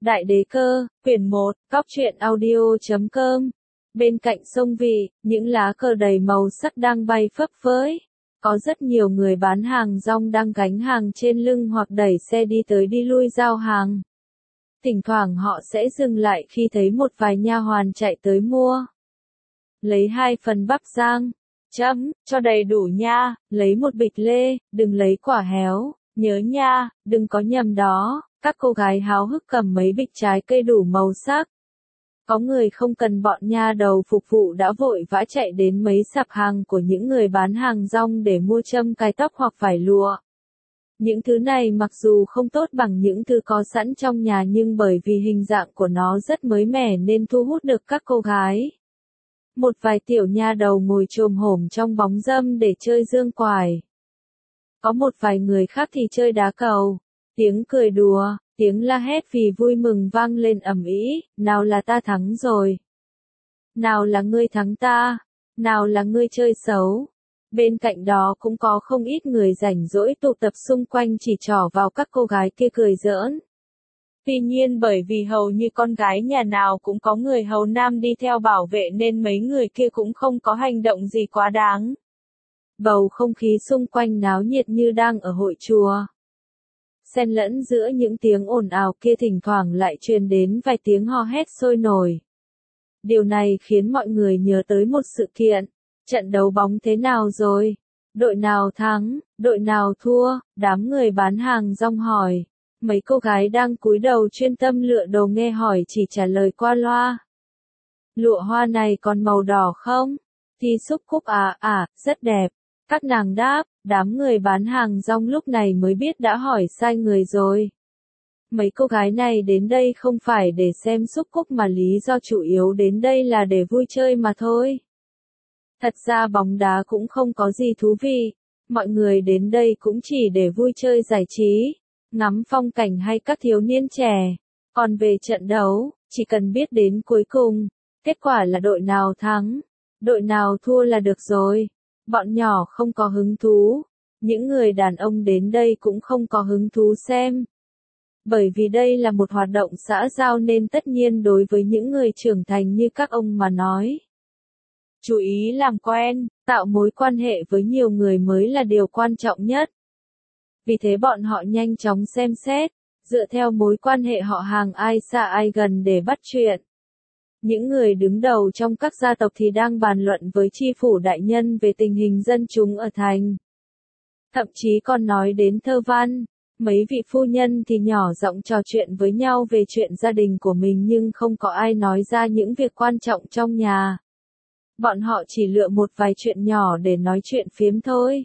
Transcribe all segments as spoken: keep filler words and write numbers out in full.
Đại đế cơ, quyển một, góc truyện audio chấm com. Bên cạnh sông Vị, những lá cờ đầy màu sắc đang bay phấp phới. Có rất nhiều người bán hàng rong đang gánh hàng trên lưng hoặc đẩy xe đi tới đi lui giao hàng. Thỉnh thoảng họ sẽ dừng lại khi thấy một vài nha hoàn chạy tới mua. Lấy hai phần bắp rang, chấm, cho đầy đủ nha, lấy một bịch lê, đừng lấy quả héo, nhớ nha, đừng có nhầm đó. Các cô gái háo hức cầm mấy bịch trái cây đủ màu sắc. Có người không cần bọn nha đầu phục vụ đã vội vã chạy đến mấy sạp hàng của những người bán hàng rong để mua châm cài tóc hoặc vải lụa. Những thứ này mặc dù không tốt bằng những thứ có sẵn trong nhà nhưng bởi vì hình dạng của nó rất mới mẻ nên thu hút được các cô gái. Một vài tiểu nha đầu ngồi chồm hổm trong bóng râm để chơi dương quải. Có một vài người khác thì chơi đá cầu. Tiếng cười đùa, tiếng la hét vì vui mừng vang lên ầm ĩ, nào là ta thắng rồi. Nào là ngươi thắng ta, nào là ngươi chơi xấu. Bên cạnh đó cũng có không ít người rảnh rỗi tụ tập xung quanh chỉ trỏ vào các cô gái kia cười giỡn. Tuy nhiên bởi vì hầu như con gái nhà nào cũng có người hầu nam đi theo bảo vệ nên mấy người kia cũng không có hành động gì quá đáng. Bầu không khí xung quanh náo nhiệt như đang ở hội chùa. Xen lẫn giữa những tiếng ồn ào kia thỉnh thoảng lại truyền đến vài tiếng hò hét sôi nổi. Điều này khiến mọi người nhớ tới một sự kiện. Trận đấu bóng thế nào rồi? Đội nào thắng? Đội nào thua? Đám người bán hàng rong hỏi. Mấy cô gái đang cúi đầu chuyên tâm lựa đồ nghe hỏi chỉ trả lời qua loa. Lụa hoa này còn màu đỏ không? Thi xúc cúc à à, rất đẹp. Các nàng đáp, đám người bán hàng rong lúc này mới biết đã hỏi sai người rồi. Mấy cô gái này đến đây không phải để xem xúc cúc mà lý do chủ yếu đến đây là để vui chơi mà thôi. Thật ra bóng đá cũng không có gì thú vị, mọi người đến đây cũng chỉ để vui chơi giải trí, ngắm phong cảnh hay các thiếu niên trẻ. Còn về trận đấu, chỉ cần biết đến cuối cùng, kết quả là đội nào thắng, đội nào thua là được rồi. Bọn nhỏ không có hứng thú, những người đàn ông đến đây cũng không có hứng thú xem. Bởi vì đây là một hoạt động xã giao nên tất nhiên đối với những người trưởng thành như các ông mà nói. Chú ý làm quen, tạo mối quan hệ với nhiều người mới là điều quan trọng nhất. Vì thế bọn họ nhanh chóng xem xét, dựa theo mối quan hệ họ hàng ai xa ai gần để bắt chuyện. Những người đứng đầu trong các gia tộc thì đang bàn luận với chi phủ đại nhân về tình hình dân chúng ở thành. Thậm chí còn nói đến thơ văn, mấy vị phu nhân thì nhỏ giọng trò chuyện với nhau về chuyện gia đình của mình nhưng không có ai nói ra những việc quan trọng trong nhà. Bọn họ chỉ lựa một vài chuyện nhỏ để nói chuyện phiếm thôi.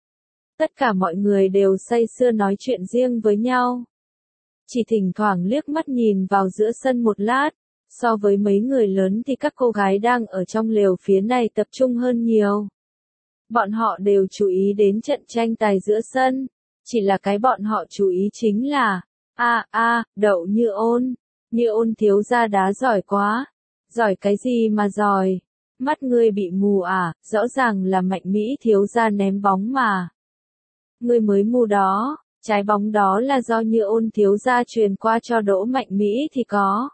Tất cả mọi người đều say sưa nói chuyện riêng với nhau. Chỉ thỉnh thoảng liếc mắt nhìn vào giữa sân một lát. So với mấy người lớn thì các cô gái đang ở trong lều phía này tập trung hơn nhiều. Bọn họ đều chú ý đến trận tranh tài giữa sân. Chỉ là cái bọn họ chú ý chính là, a a, Đậu Như Ôn. Như Ôn thiếu gia đá giỏi quá. Giỏi cái gì mà giỏi? Mắt ngươi bị mù à, rõ ràng là Mạnh Mỹ thiếu gia ném bóng mà. Ngươi mới mù đó, trái bóng đó là do Như Ôn thiếu gia truyền qua cho Đỗ Mạnh Mỹ thì có.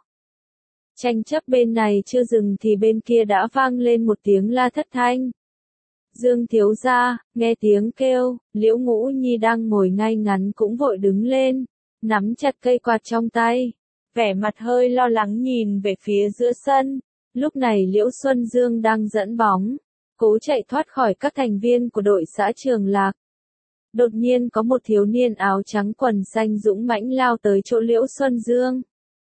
Tranh chấp bên này chưa dừng thì bên kia đã vang lên một tiếng la thất thanh. Dương thiếu gia, nghe tiếng kêu, Liễu Ngũ Nhi đang ngồi ngay ngắn cũng vội đứng lên, nắm chặt cây quạt trong tay, vẻ mặt hơi lo lắng nhìn về phía giữa sân. Lúc này Liễu Xuân Dương đang dẫn bóng, cố chạy thoát khỏi các thành viên của đội xã Trường Lạc. Đột nhiên có một thiếu niên áo trắng quần xanh dũng mãnh lao tới chỗ Liễu Xuân Dương.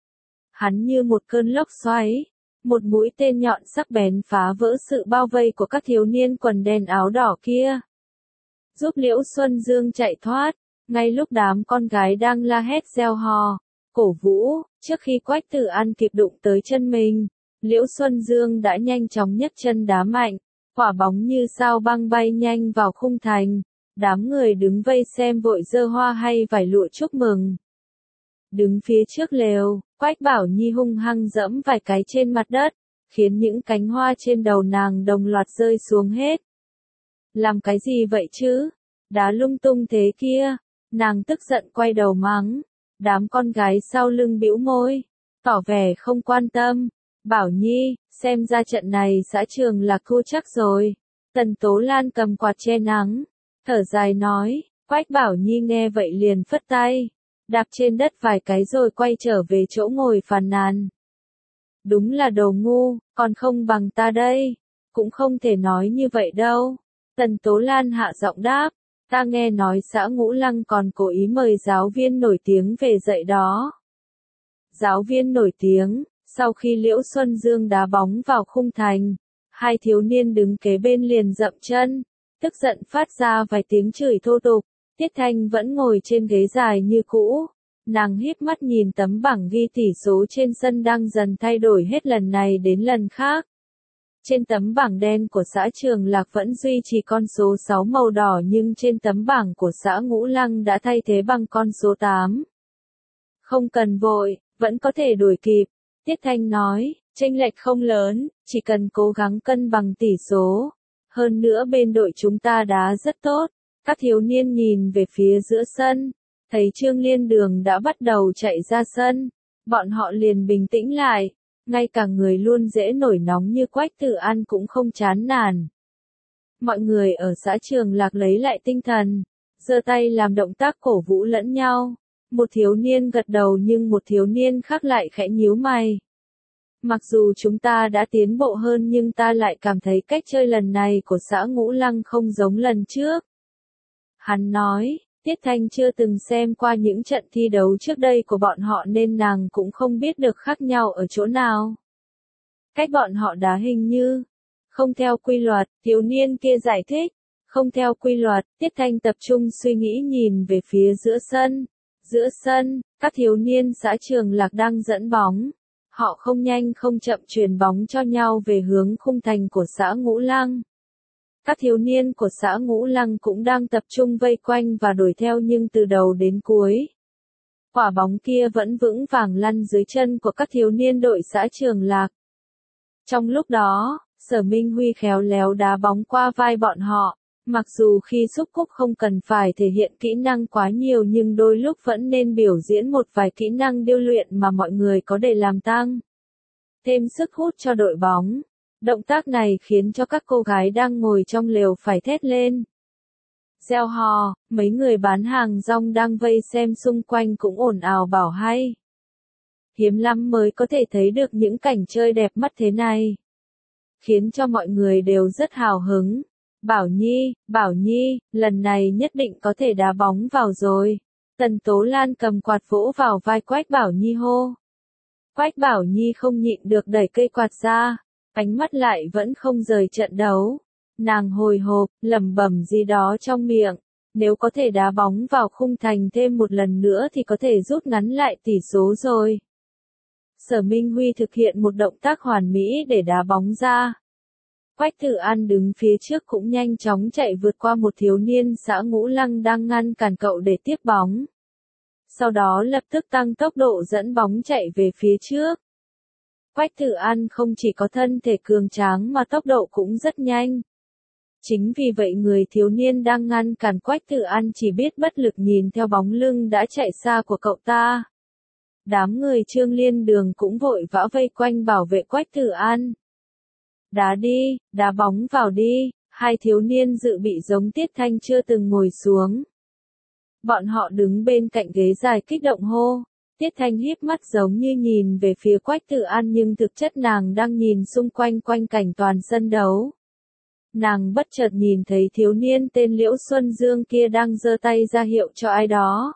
Hắn như một cơn lốc xoáy, một mũi tên nhọn sắc bén phá vỡ sự bao vây của các thiếu niên quần đen áo đỏ kia. Giúp Liễu Xuân Dương chạy thoát, ngay lúc đám con gái đang la hét reo hò, cổ vũ, trước khi Quách Tử An kịp đụng tới chân mình, Liễu Xuân Dương đã nhanh chóng nhấc chân đá mạnh, quả bóng như sao băng bay nhanh vào khung thành, đám người đứng vây xem vội giơ hoa hay vải lụa chúc mừng. Đứng phía trước lều, Quách Bảo Nhi hung hăng dẫm vài cái trên mặt đất, khiến những cánh hoa trên đầu nàng đồng loạt rơi xuống hết. Làm cái gì vậy chứ? Đá lung tung thế kia. Nàng tức giận quay đầu mắng. Đám con gái sau lưng bĩu môi, tỏ vẻ không quan tâm. Bảo Nhi, xem ra trận này xã Trường Lạc thua chắc rồi. Tần Tố Lan cầm quạt che nắng, thở dài nói. Quách Bảo Nhi nghe vậy liền phất tay, đạp trên đất vài cái rồi quay trở về chỗ ngồi phàn nàn. Đúng là đồ ngu, còn không bằng ta đây. Cũng không thể nói như vậy đâu. Tần Tố Lan hạ giọng đáp. Ta nghe nói xã Ngũ Lăng còn cố ý mời giáo viên nổi tiếng về dạy đó. Giáo viên nổi tiếng, sau khi Liễu Xuân Dương đá bóng vào khung thành, hai thiếu niên đứng kế bên liền dậm chân, tức giận phát ra vài tiếng chửi thô tục. Tiết Thanh vẫn ngồi trên ghế dài như cũ, nàng híp mắt nhìn tấm bảng ghi tỷ số trên sân đang dần thay đổi hết lần này đến lần khác. Trên tấm bảng đen của xã Trường Lạc vẫn duy trì con số sáu màu đỏ nhưng trên tấm bảng của xã Ngũ Lăng đã thay thế bằng con số tám. Không cần vội, vẫn có thể đuổi kịp, Tiết Thanh nói, chênh lệch không lớn, chỉ cần cố gắng cân bằng tỷ số. Hơn nữa bên đội chúng ta đá rất tốt. Các thiếu niên nhìn về phía giữa sân, thấy Trương Liên Đường đã bắt đầu chạy ra sân, bọn họ liền bình tĩnh lại. Ngay cả người luôn dễ nổi nóng như Quách Tử An cũng không chán nản. Mọi người ở xã Trường Lạc lấy lại tinh thần, giơ tay làm động tác cổ vũ lẫn nhau. Một thiếu niên gật đầu nhưng một thiếu niên khác lại khẽ nhíu mày. Mặc dù chúng ta đã tiến bộ hơn nhưng ta lại cảm thấy cách chơi lần này của xã Ngũ Lăng không giống lần trước. Hắn nói, Tiết Thanh chưa từng xem qua những trận thi đấu trước đây của bọn họ nên nàng cũng không biết được khác nhau ở chỗ nào. Cách bọn họ đá hình như không theo quy luật, thiếu niên kia giải thích. Không theo quy luật, Tiết Thanh tập trung suy nghĩ nhìn về phía giữa sân. Giữa sân, các thiếu niên xã Trường Lạc đang dẫn bóng. Họ không nhanh không chậm truyền bóng cho nhau về hướng khung thành của xã Ngũ Lăng. Các thiếu niên của xã Ngũ Lăng cũng đang tập trung vây quanh và đuổi theo nhưng từ đầu đến cuối. Quả bóng kia vẫn vững vàng lăn dưới chân của các thiếu niên đội xã Trường Lạc. Trong lúc đó, Sở Minh Huy khéo léo đá bóng qua vai bọn họ. Mặc dù khi xúc cúc không cần phải thể hiện kỹ năng quá nhiều nhưng đôi lúc vẫn nên biểu diễn một vài kỹ năng điêu luyện mà mọi người có để làm tăng thêm sức hút cho đội bóng. Động tác này khiến cho các cô gái đang ngồi trong lều phải thét lên. Reo hò, mấy người bán hàng rong đang vây xem xung quanh cũng ồn ào bảo hay. Hiếm lắm mới có thể thấy được những cảnh chơi đẹp mắt thế này. Khiến cho mọi người đều rất hào hứng. Bảo Nhi, Bảo Nhi, lần này nhất định có thể đá bóng vào rồi. Tần Tố Lan cầm quạt vỗ vào vai Quách Bảo Nhi hô. Quách Bảo Nhi không nhịn được đẩy cây quạt ra, ánh mắt lại vẫn không rời trận đấu. Nàng hồi hộp, lẩm bẩm gì đó trong miệng. Nếu có thể đá bóng vào khung thành thêm một lần nữa thì có thể rút ngắn lại tỷ số rồi. Sở Minh Huy thực hiện một động tác hoàn mỹ để đá bóng ra. Quách Tử An đứng phía trước cũng nhanh chóng chạy vượt qua một thiếu niên xã Ngũ Lăng đang ngăn cản cậu để tiếp bóng. Sau đó lập tức tăng tốc độ dẫn bóng chạy về phía trước. Quách Tử An không chỉ có thân thể cường tráng mà tốc độ cũng rất nhanh. Chính vì vậy người thiếu niên đang ngăn cản Quách Tử An chỉ biết bất lực nhìn theo bóng lưng đã chạy xa của cậu ta. Đám người Trương Liên Đường cũng vội vã vây quanh bảo vệ Quách Tử An. Đá đi, đá bóng vào đi, hai thiếu niên dự bị giống Tiết Thanh chưa từng ngồi xuống. Bọn họ đứng bên cạnh ghế dài kích động hô. Tiết Thanh híp mắt giống như nhìn về phía Quách Tử An nhưng thực chất nàng đang nhìn xung quanh quanh cảnh toàn sân đấu. Nàng bất chợt nhìn thấy thiếu niên tên Liễu Xuân Dương kia đang giơ tay ra hiệu cho ai đó.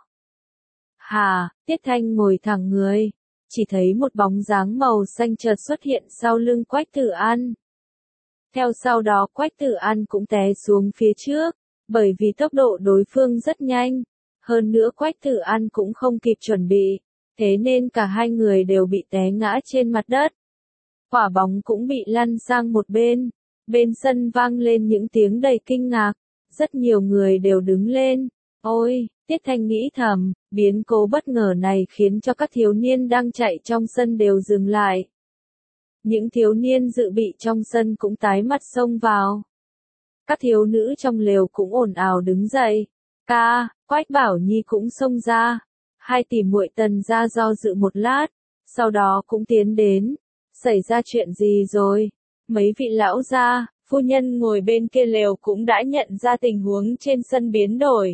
Hà, Tiết Thanh ngồi thẳng người, chỉ thấy một bóng dáng màu xanh chợt xuất hiện sau lưng Quách Tử An. Theo sau đó Quách Tử An cũng té xuống phía trước, bởi vì tốc độ đối phương rất nhanh. Hơn nữa Quách Tử An cũng không kịp chuẩn bị, thế nên cả hai người đều bị té ngã trên mặt đất. Quả bóng cũng bị lăn sang một bên. Bên sân vang lên những tiếng đầy kinh ngạc. Rất nhiều người đều đứng lên. Ôi, Tiết Thanh nghĩ thầm, biến cố bất ngờ này khiến cho các thiếu niên đang chạy trong sân đều dừng lại. Những thiếu niên dự bị trong sân cũng tái mặt xông vào. Các thiếu nữ trong lều cũng ồn ào đứng dậy. Ca, Quách Bảo Nhi cũng xông ra. Hai tỷ muội Tần gia do dự một lát, sau đó cũng tiến đến. Xảy ra chuyện gì rồi? Mấy vị lão gia, phu nhân ngồi bên kia lều cũng đã nhận ra tình huống trên sân biến đổi.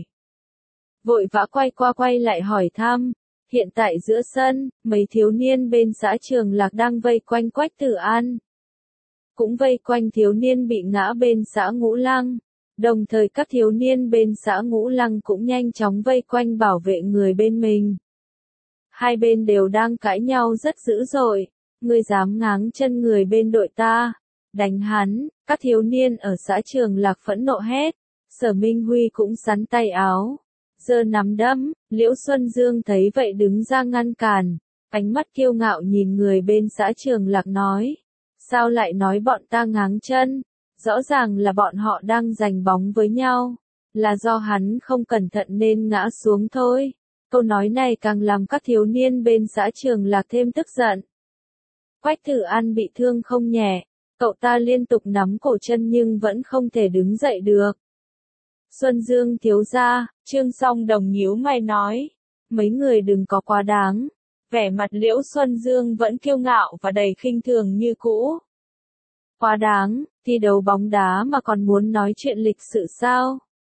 Vội vã quay qua quay lại hỏi thăm. Hiện tại giữa sân, mấy thiếu niên bên xã Trường Lạc đang vây quanh Quách Tử An. Cũng vây quanh thiếu niên bị ngã bên xã Ngũ Lăng. Đồng thời các thiếu niên bên xã Ngũ Lăng cũng nhanh chóng vây quanh bảo vệ người bên mình. Hai bên đều đang cãi nhau rất dữ dội. Ngươi dám ngáng chân người bên đội ta, đánh hắn. Các thiếu niên ở xã Trường Lạc phẫn nộ hét. Sở Minh Huy cũng sắn tay áo, giơ nắm đấm. Liễu Xuân Dương thấy vậy đứng ra ngăn cản, ánh mắt kiêu ngạo nhìn người bên xã Trường Lạc nói. Sao lại nói bọn ta ngáng chân? Rõ ràng là bọn họ đang giành bóng với nhau. Là do hắn không cẩn thận nên ngã xuống thôi. Câu nói này càng làm các thiếu niên bên xã Trường Lạc thêm tức giận. Quách Tử An bị thương không nhẹ, cậu ta liên tục nắm cổ chân nhưng vẫn không thể đứng dậy được. Xuân Dương thiếu gia, Trương Song Đồng nhíu mày nói, mấy người đừng có quá đáng. Vẻ mặt Liễu Xuân Dương vẫn kiêu ngạo và đầy khinh thường như cũ. Quá đáng, thi đấu bóng đá mà còn muốn nói chuyện lịch sự sao?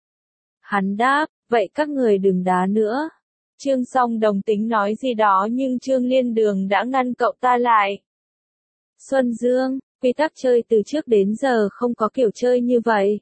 Hắn đáp, vậy các người đừng đá nữa. Trương Song Đồng tính nói gì đó nhưng Trương Liên Đường đã ngăn cậu ta lại. Xuân Dương, quy tắc chơi từ trước đến giờ không có kiểu chơi như vậy.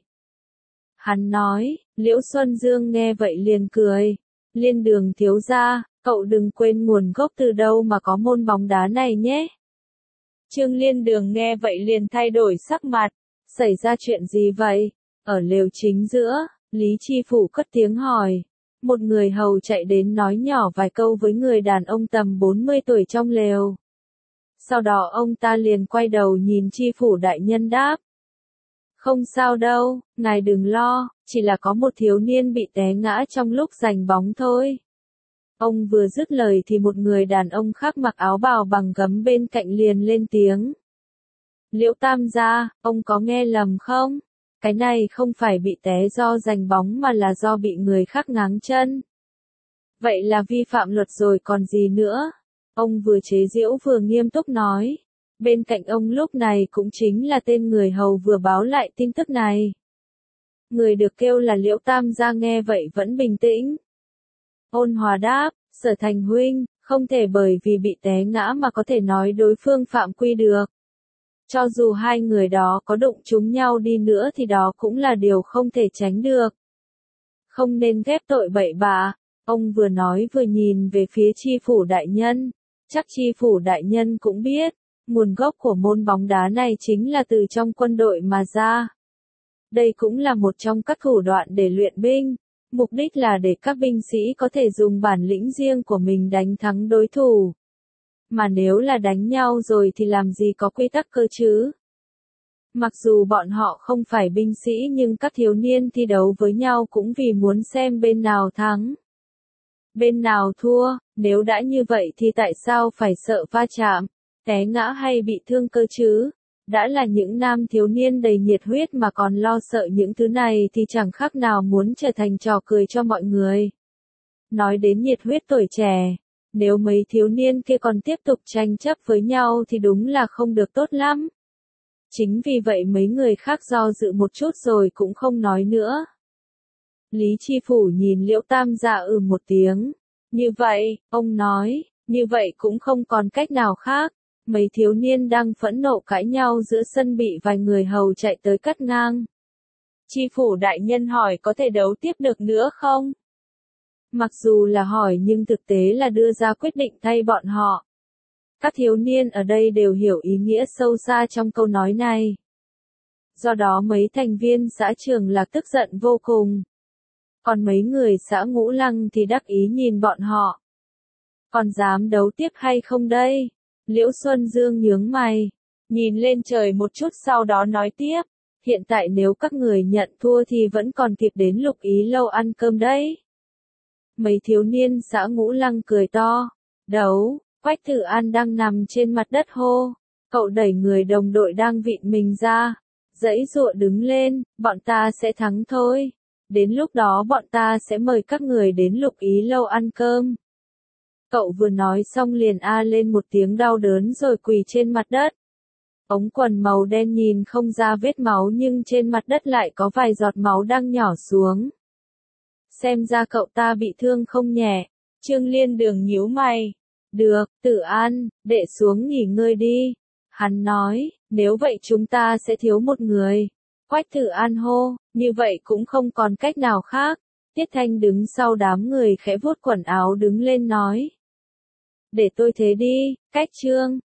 Hắn nói. Liễu Xuân Dương nghe vậy liền cười. Liên Đường thiếu gia, cậu đừng quên nguồn gốc từ đâu mà có môn bóng đá này nhé. Trương Liên Đường nghe vậy liền thay đổi sắc mặt. Xảy ra chuyện gì vậy? Ở lều chính giữa, Lý Chi Phủ cất tiếng hỏi. Một người hầu chạy đến nói nhỏ vài câu với người đàn ông tầm bốn mươi tuổi trong lều. Sau đó ông ta liền quay đầu nhìn Chi Phủ đại nhân đáp. Không sao đâu, ngài đừng lo, chỉ là có một thiếu niên bị té ngã trong lúc giành bóng thôi. Ông vừa dứt lời thì một người đàn ông khác mặc áo bào bằng gấm bên cạnh liền lên tiếng. Liễu Tam gia, ông có nghe lầm không? Cái này không phải bị té do giành bóng mà là do bị người khác ngáng chân. Vậy là vi phạm luật rồi còn gì nữa? Ông vừa chế giễu vừa nghiêm túc nói. Bên cạnh ông lúc này cũng chính là tên người hầu vừa báo lại tin tức này. Người được kêu là Liễu Tam gia nghe vậy vẫn bình tĩnh. Ôn hòa đáp, Sở Thành huynh, không thể bởi vì bị té ngã mà có thể nói đối phương phạm quy được. Cho dù hai người đó có đụng trúng nhau đi nữa thì đó cũng là điều không thể tránh được. Không nên ghép tội bậy bạ. Ông vừa nói vừa nhìn về phía Chi Phủ đại nhân. Chắc Chi Phủ đại nhân cũng biết, nguồn gốc của môn bóng đá này chính là từ trong quân đội mà ra. Đây cũng là một trong các thủ đoạn để luyện binh. Mục đích là để các binh sĩ có thể dùng bản lĩnh riêng của mình đánh thắng đối thủ. Mà nếu là đánh nhau rồi thì làm gì có quy tắc cơ chứ? Mặc dù bọn họ không phải binh sĩ nhưng các thiếu niên thi đấu với nhau cũng vì muốn xem bên nào thắng. Bên nào thua, nếu đã như vậy thì tại sao phải sợ va chạm, té ngã hay bị thương cơ chứ? Đã là những nam thiếu niên đầy nhiệt huyết mà còn lo sợ những thứ này thì chẳng khác nào muốn trở thành trò cười cho mọi người. Nói đến nhiệt huyết tuổi trẻ, nếu mấy thiếu niên kia còn tiếp tục tranh chấp với nhau thì đúng là không được tốt lắm. Chính vì vậy mấy người khác do dự một chút rồi cũng không nói nữa. Lý Chi Phủ nhìn Liễu Tam gia ừ một tiếng. Như vậy, ông nói, như vậy cũng không còn cách nào khác. Mấy thiếu niên đang phẫn nộ cãi nhau giữa sân bị vài người hầu chạy tới cắt ngang. Chi Phủ đại nhân hỏi có thể đấu tiếp được nữa không? Mặc dù là hỏi nhưng thực tế là đưa ra quyết định thay bọn họ. Các thiếu niên ở đây đều hiểu ý nghĩa sâu xa trong câu nói này. Do đó mấy thành viên xã Trường Lạc tức giận vô cùng. Còn mấy người xã Ngũ Lăng thì đắc ý nhìn bọn họ. Còn dám đấu tiếp hay không đây? Liễu Xuân Dương nhướng mày, nhìn lên trời một chút sau đó nói tiếp. Hiện tại nếu các người nhận thua thì vẫn còn kịp đến Lục Ý lâu ăn cơm đấy. Mấy thiếu niên xã Ngũ Lăng cười to. Đấu, Quách Tử An đang nằm trên mặt đất hô. Cậu đẩy người đồng đội đang vịn mình ra. Giãy giụa đứng lên, bọn ta sẽ thắng thôi. Đến lúc đó bọn ta sẽ mời các người đến Lục Ý lâu ăn cơm. Cậu vừa nói xong liền a lên một tiếng đau đớn rồi quỳ trên mặt đất. Ống quần màu đen nhìn không ra vết máu nhưng trên mặt đất lại có vài giọt máu đang nhỏ xuống. Xem ra cậu ta bị thương không nhẹ. Trương Liên Đường nhíu mày. Được, Tử An, đệ xuống nghỉ ngơi đi. Hắn nói, nếu vậy chúng ta sẽ thiếu một người. Quách Tử An hô, như vậy cũng không còn cách nào khác. Tiết Thanh đứng sau đám người khẽ vuốt quần áo đứng lên nói. Để tôi thế đi, Cách Trương.